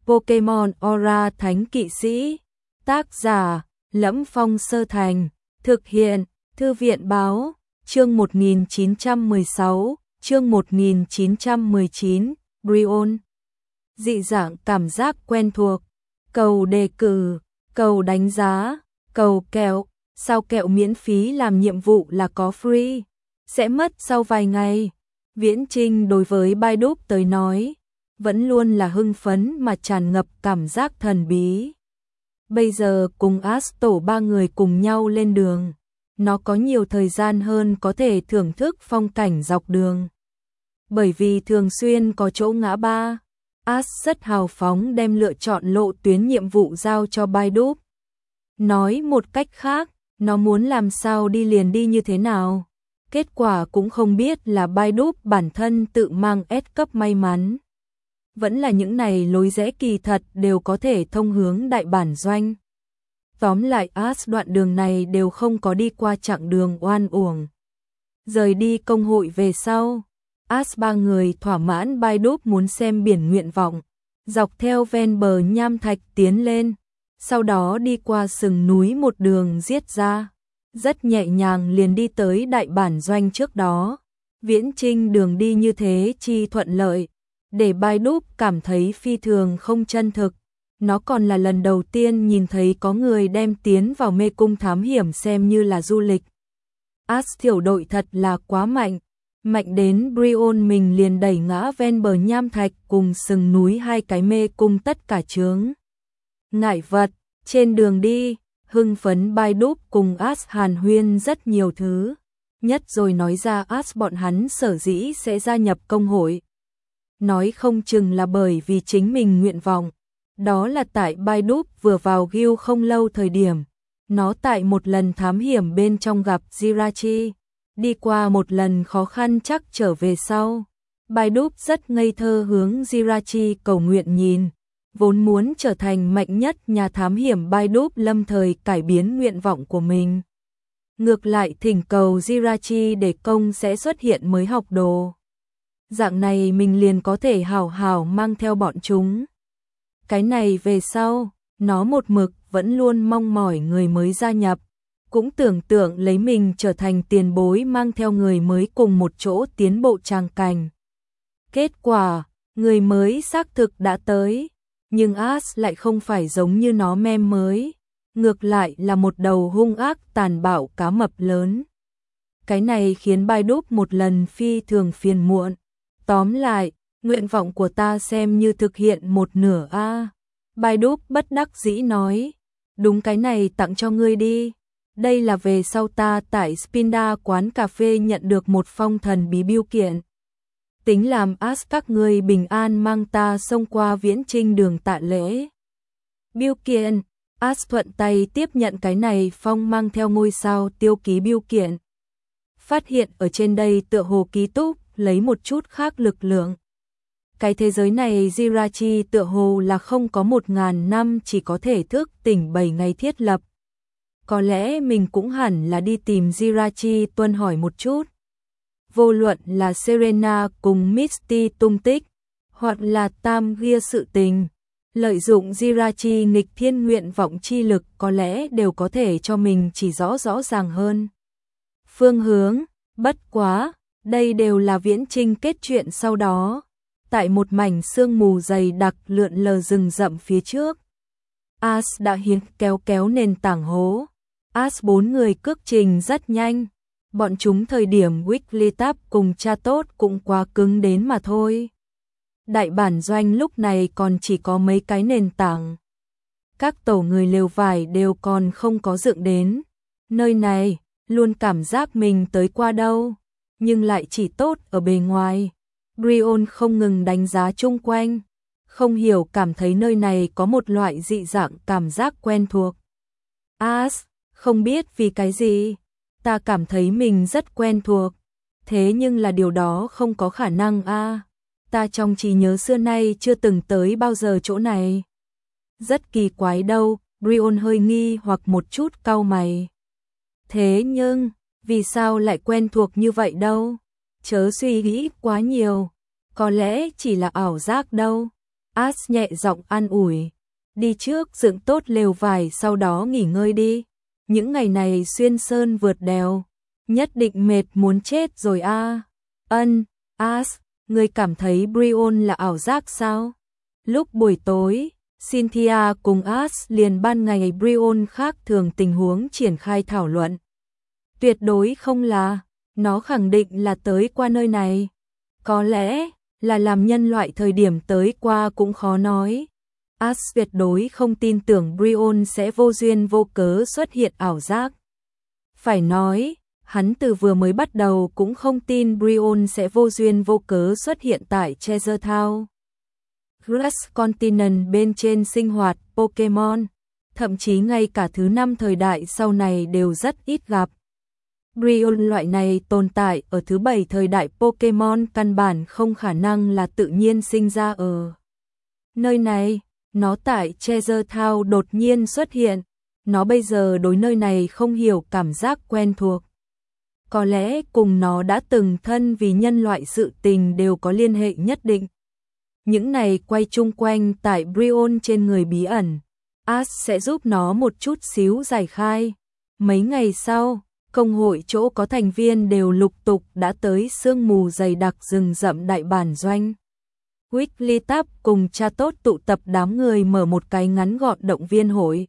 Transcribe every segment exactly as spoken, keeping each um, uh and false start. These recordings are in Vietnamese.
Pokemon Aura Thánh Kỵ Sĩ. Tác giả: Lẫm Phong Sơ Thành. Thực hiện: Thư viện báo. Chương một nghìn chín trăm mười sáu, chương một nghìn chín trăm mười chín, Brion. Dị dạng cảm giác quen thuộc. Cầu đề cử, cầu đánh giá, cầu kẹo. Sao kẹo miễn phí làm nhiệm vụ là có free, sẽ mất sau vài ngày. Viễn Trinh đối với Baidup tới nói, vẫn luôn là hưng phấn mà tràn ngập cảm giác thần bí. Bây giờ cùng Astor ba người cùng nhau lên đường, nó có nhiều thời gian hơn có thể thưởng thức phong cảnh dọc đường. Bởi vì thường xuyên có chỗ ngã ba, As rất hào phóng đem lựa chọn lộ tuyến nhiệm vụ giao cho Baidup. Nói một cách khác, nó muốn làm sao đi liền đi như thế nào. Kết quả cũng không biết là Baidup bản thân tự mang S cấp may mắn. Vẫn là những này lối rẽ kỳ thật đều có thể thông hướng đại bản doanh. Tóm lại As đoạn đường này đều không có đi qua chặng đường oan uổng. Rời đi công hội về sau, As ba người thỏa mãn Baidup muốn xem biển nguyện vọng, dọc theo ven bờ nham thạch tiến lên, sau đó đi qua sừng núi một đường giết ra, rất nhẹ nhàng liền đi tới đại bản doanh trước đó. Viễn Trinh đường đi như thế chi thuận lợi, để Baidup cảm thấy phi thường không chân thực. Nó còn là lần đầu tiên nhìn thấy có người đem tiến vào mê cung thám hiểm xem như là du lịch. As tiểu đội thật là quá mạnh, mạnh đến Brion mình liền đẩy ngã ven bờ nham thạch cùng sừng núi hai cái mê cung tất cả chướng ngại vật. Trên đường đi, hưng phấn Baidup cùng As hàn huyên rất nhiều thứ, nhất rồi nói ra As bọn hắn sở dĩ sẽ gia nhập công hội. Nói không chừng là bởi vì chính mình nguyện vọng. Đó là tại Baidup vừa vào guild không lâu thời điểm, nó tại một lần thám hiểm bên trong gặp Jirachi, đi qua một lần khó khăn chắc trở về sau. Baidup rất ngây thơ hướng Jirachi cầu nguyện nhìn, vốn muốn trở thành mạnh nhất nhà thám hiểm. Baidup lâm thời cải biến nguyện vọng của mình. Ngược lại thỉnh cầu Jirachi để công sẽ xuất hiện mới học đồ. Dạng này mình liền có thể hảo hảo mang theo bọn chúng. Cái này về sau, nó một mực vẫn luôn mong mỏi người mới gia nhập, cũng tưởng tượng lấy mình trở thành tiền bối mang theo người mới cùng một chỗ tiến bộ tràng cảnh. Kết quả, người mới xác thực đã tới, nhưng As lại không phải giống như nó mem mới, ngược lại là một đầu hung ác tàn bạo cá mập lớn. Cái này khiến Baidup một lần phi thường phiền muộn. Tóm lại, nguyện vọng của ta xem như thực hiện một nửa a. À. Baidup bất đắc dĩ nói, đúng cái này tặng cho ngươi đi. Đây là về sau ta tại Spinda quán cà phê nhận được một phong thần bí bưu kiện. Tính làm As các ngươi bình an mang ta xông qua Viễn Trinh đường tạ lễ. Bưu kiện, As thuận tay tiếp nhận cái này phong mang theo ngôi sao tiêu ký bưu kiện. Phát hiện ở trên đây tựa hồ ký túc lấy một chút khác lực lượng. Cái thế giới này Jirachi tựa hồ là không có một ngàn năm chỉ có thể thức tỉnh bảy ngày thiết lập. Có lẽ mình cũng hẳn là đi tìm Jirachi tuân hỏi một chút. Vô luận là Serena cùng Misty tung tích, hoặc là Tam Gia sự tình, lợi dụng Jirachi nghịch thiên nguyện vọng chi lực có lẽ đều có thể cho mình chỉ rõ rõ ràng hơn phương hướng. Bất quá, đây đều là Viễn Trinh kết chuyện sau đó. Tại một mảnh sương mù dày đặc lượn lờ rừng rậm phía trước, As đã hiến kéo kéo nền tảng hố. As bốn người cước trình rất nhanh, bọn chúng thời điểm Wigglytuff cùng cha tốt cũng quá cứng đến mà thôi. Đại bản doanh lúc này còn chỉ có mấy cái nền tảng. Các tổ người lều vải đều còn không có dựng đến. Nơi này, luôn cảm giác mình tới qua đâu, nhưng lại chỉ tốt ở bề ngoài. Brion không ngừng đánh giá chung quanh, không hiểu cảm thấy nơi này có một loại dị dạng cảm giác quen thuộc. As, không biết vì cái gì, ta cảm thấy mình rất quen thuộc, thế nhưng là điều đó không có khả năng a. À, ta trong trí nhớ xưa nay chưa từng tới bao giờ chỗ này. Rất kỳ quái đâu, Brion hơi nghi hoặc một chút cau mày. Thế nhưng, vì sao lại quen thuộc như vậy đâu? Chớ suy nghĩ quá nhiều, có lẽ chỉ là ảo giác đâu. As nhẹ giọng an ủi. Đi trước dựng tốt lều vải sau đó nghỉ ngơi đi. Những ngày này xuyên sơn vượt đèo, nhất định mệt muốn chết rồi a. À. Ân, As, ngươi cảm thấy Brion là ảo giác sao? Lúc buổi tối, Cynthia cùng As liền ban ngày Brion khác thường tình huống triển khai thảo luận. Tuyệt đối không là, nó khẳng định là tới qua nơi này. Có lẽ là làm nhân loại thời điểm tới qua cũng khó nói. As tuyệt đối không tin tưởng Brion sẽ vô duyên vô cớ xuất hiện ảo giác. Phải nói, hắn từ vừa mới bắt đầu cũng không tin Brion sẽ vô duyên vô cớ xuất hiện tại Treasure Town. Grass Continent bên trên sinh hoạt Pokemon, thậm chí ngay cả thứ năm thời đại sau này đều rất ít gặp. Brion loại này tồn tại ở thứ bảy thời đại Pokemon căn bản không khả năng là tự nhiên sinh ra ở nơi này. Nó tại Treasure Town đột nhiên xuất hiện, nó bây giờ đối nơi này không hiểu cảm giác quen thuộc. Có lẽ cùng nó đã từng thân vì nhân loại sự tình đều có liên hệ nhất định. Những này quay chung quanh tại Brion trên người bí ẩn, As sẽ giúp nó một chút xíu giải khai. Mấy ngày sau, công hội chỗ có thành viên đều lục tục đã tới sương mù dày đặc rừng rậm đại bản doanh. Wigglytuff cùng cha tốt tụ tập đám người mở một cái ngắn gọn động viên hội.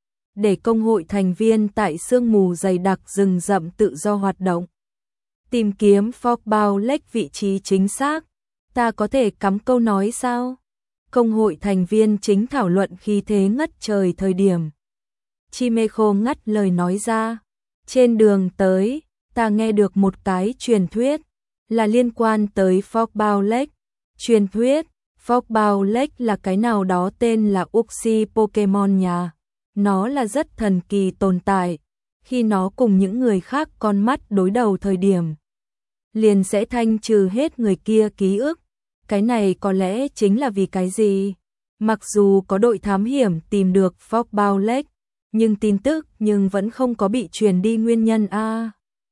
Để công hội thành viên tại sương mù dày đặc rừng rậm tự do hoạt động. Tìm kiếm Fogbound Lake vị trí chính xác. Ta có thể cắm câu nói sao? Công hội thành viên chính thảo luận khi thế ngất trời thời điểm. Chimecho ngắt lời nói ra. Trên đường tới, ta nghe được một cái truyền thuyết, là liên quan tới Fogbound Lake. Truyền thuyết, Fogbound Lake là cái nào đó tên là Uxie Pokemon nhà. Nó là rất thần kỳ tồn tại. Khi nó cùng những người khác con mắt đối đầu thời điểm, liền sẽ thanh trừ hết người kia ký ức. Cái này có lẽ chính là vì cái gì? Mặc dù có đội thám hiểm tìm được Fogbound Lake, nhưng tin tức nhưng vẫn không có bị truyền đi nguyên nhân a. À.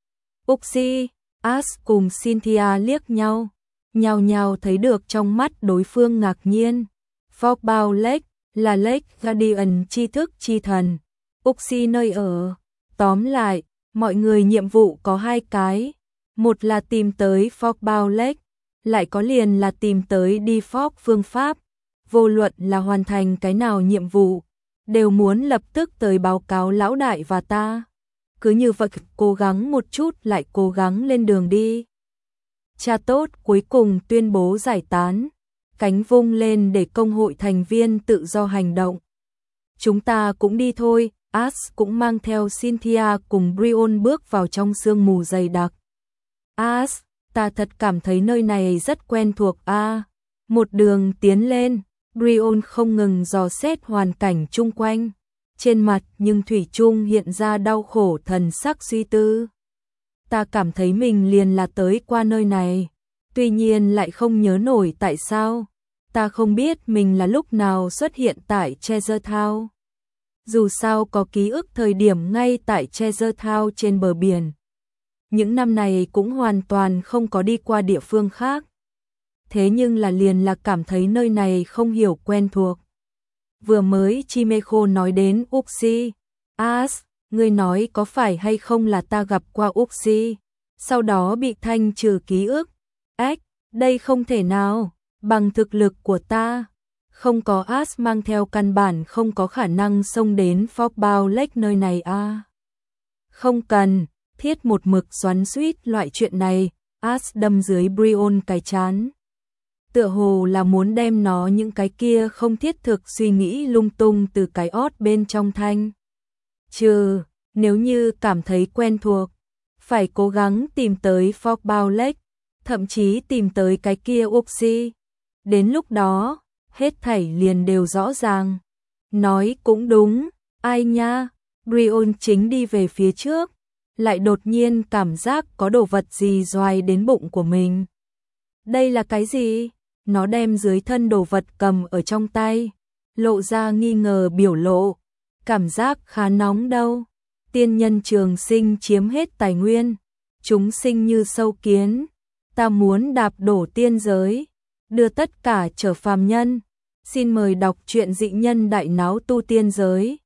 Uxie, As cùng Cynthia liếc nhau, nhao nhao thấy được trong mắt đối phương ngạc nhiên. Fogbound Lake là Lake Guardian tri thức chi thần, Uxie nơi ở. Tóm lại, mọi người nhiệm vụ có hai cái, một là tìm tới Fogbound Lake, lại có liền là tìm tới đi Fog phương pháp. Vô luận là hoàn thành cái nào nhiệm vụ, đều muốn lập tức tới báo cáo lão đại và ta. Cứ như vậy cố gắng một chút lại cố gắng lên đường đi. Cha tốt cuối cùng tuyên bố giải tán, cánh vung lên để công hội thành viên tự do hành động. Chúng ta cũng đi thôi. As cũng mang theo Cynthia cùng Brion bước vào trong sương mù dày đặc. As, ta thật cảm thấy nơi này rất quen thuộc a. À, một đường tiến lên, Brion không ngừng dò xét hoàn cảnh chung quanh. Trên mặt nhưng thủy chung hiện ra đau khổ thần sắc suy tư. Ta cảm thấy mình liền là tới qua nơi này, tuy nhiên lại không nhớ nổi tại sao. Ta không biết mình là lúc nào xuất hiện tại Treasure Town. Dù sao có ký ức thời điểm ngay tại Treasure Town trên bờ biển. Những năm này cũng hoàn toàn không có đi qua địa phương khác. Thế nhưng là liền là cảm thấy nơi này không hiểu quen thuộc. Vừa mới Chimecho nói đến Uxie. As, ngươi nói có phải hay không là ta gặp qua Uxie, sau đó bị thanh trừ ký ức. Ếch, đây không thể nào, bằng thực lực của ta. Không có As mang theo căn bản không có khả năng xông đến Fogbound Lake nơi này a. À. Không cần, thiết một mực xoắn xuýt loại chuyện này. As đâm dưới Brion cái chán. Tựa hồ là muốn đem nó những cái kia không thiết thực suy nghĩ lung tung từ cái ót bên trong thanh. Trừ, nếu như cảm thấy quen thuộc, phải cố gắng tìm tới Fogbound Lake, thậm chí tìm tới cái kia Uxie. Đến lúc đó, hết thảy liền đều rõ ràng. Nói cũng đúng, ai nha, Brion chính đi về phía trước, lại đột nhiên cảm giác có đồ vật gì doài đến bụng của mình. Đây là cái gì? Nó đem dưới thân đồ vật cầm ở trong tay, lộ ra nghi ngờ biểu lộ. Cảm giác khá nóng đâu. Tiên nhân trường sinh chiếm hết tài nguyên, chúng sinh như sâu kiến. Ta muốn đạp đổ tiên giới, đưa tất cả trở phàm nhân. Xin mời đọc truyện Dị nhân đại náo tu tiên giới.